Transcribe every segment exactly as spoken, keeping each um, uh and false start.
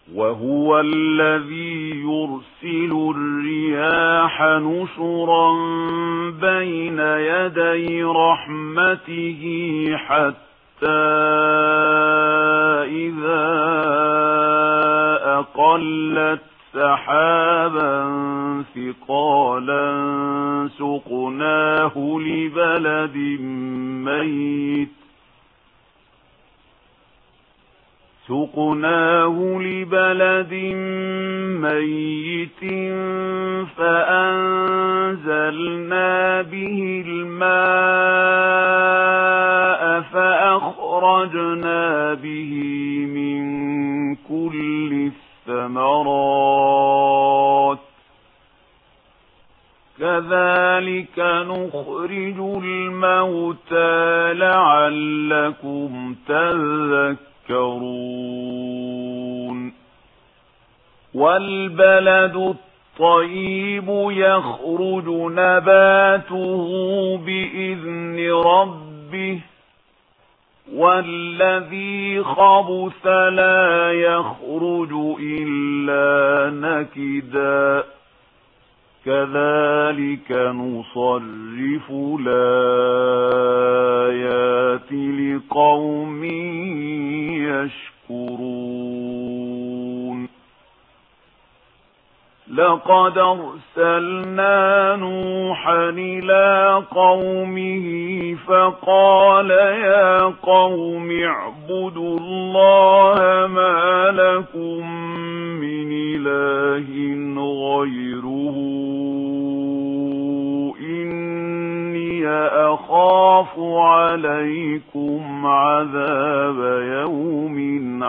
وهو الذي يرسل الرياح نشرا بين يدي رحمته حتى إذا أقلت سحابا ثقالا سقناه لبلد ميت سقناه لبلد ميت فأنزلنا به الماء فأخرجنا به من كل الثمرات كذلك نخرج الموتى لعلكم تذكرون والبلد الطيب يخرج نباته بإذن ربه والذي خبث لا يخرج إلا نكدا كذلك نصرف الآيات لقوم يشكرون لقد أرسلنا نوحا إلى قومه فقال يا قوم اعبدوا الله ما لكم من إله غيره إني أخاف عليكم عذاب يوم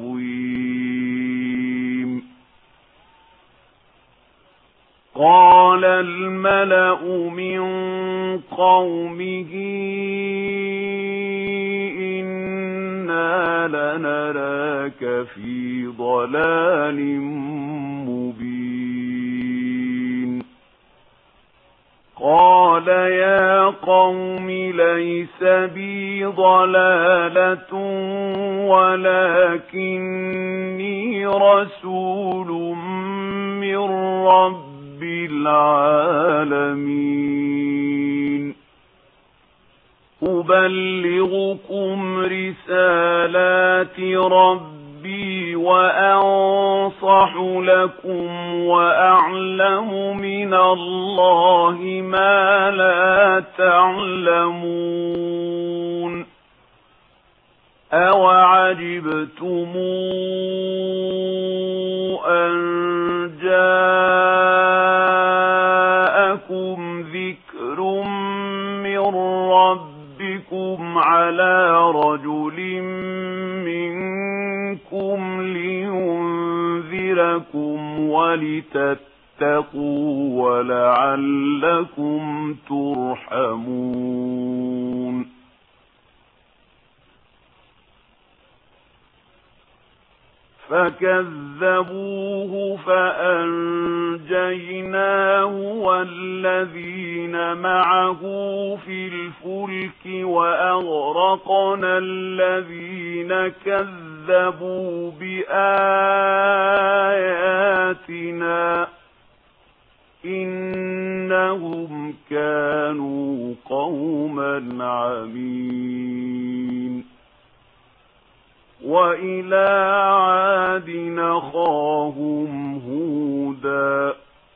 عظيم قال الملأ من قومه إنا لنراك في ضلال مبين قال يا قوم ليس بي ضلالة ولكني رسول من رب العالمين أبلغكم رسالات ربي وأنصح لكم وأعلم من الله ما لا تعلمون أوعجبتم أن جاءكم ذكر من ربكم على رجل منكم لينذركم ولتتقوا ولعلكم ترحمون فكذبوه فأنجيناه والذين معه في الفلك وأغرقنا الذين كذبوا بآياتنا إنهم كانوا قوما عمين وإلى عاد أخاهم هودا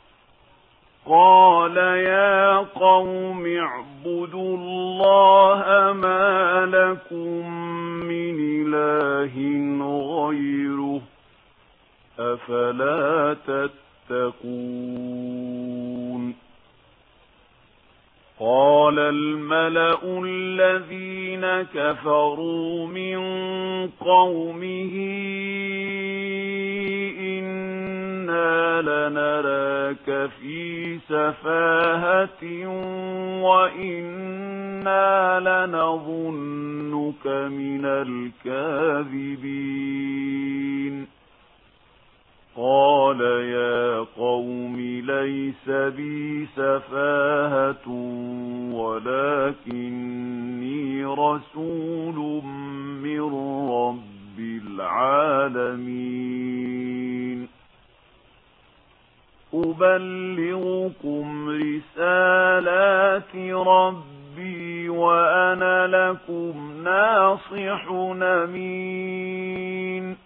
قال يا قوم اعبدوا الله ما لكم من إله غيره أفلا تتقون قال الملأ الذين كفروا من قومه إنا لنراك في سفاهة وإنا لنظنك من الكاذبين قال يا قوم ليس بي سفاهة ولكني رسول من رب العالمين أبلغكم رسالات ربي وأنا لكم ناصح أمين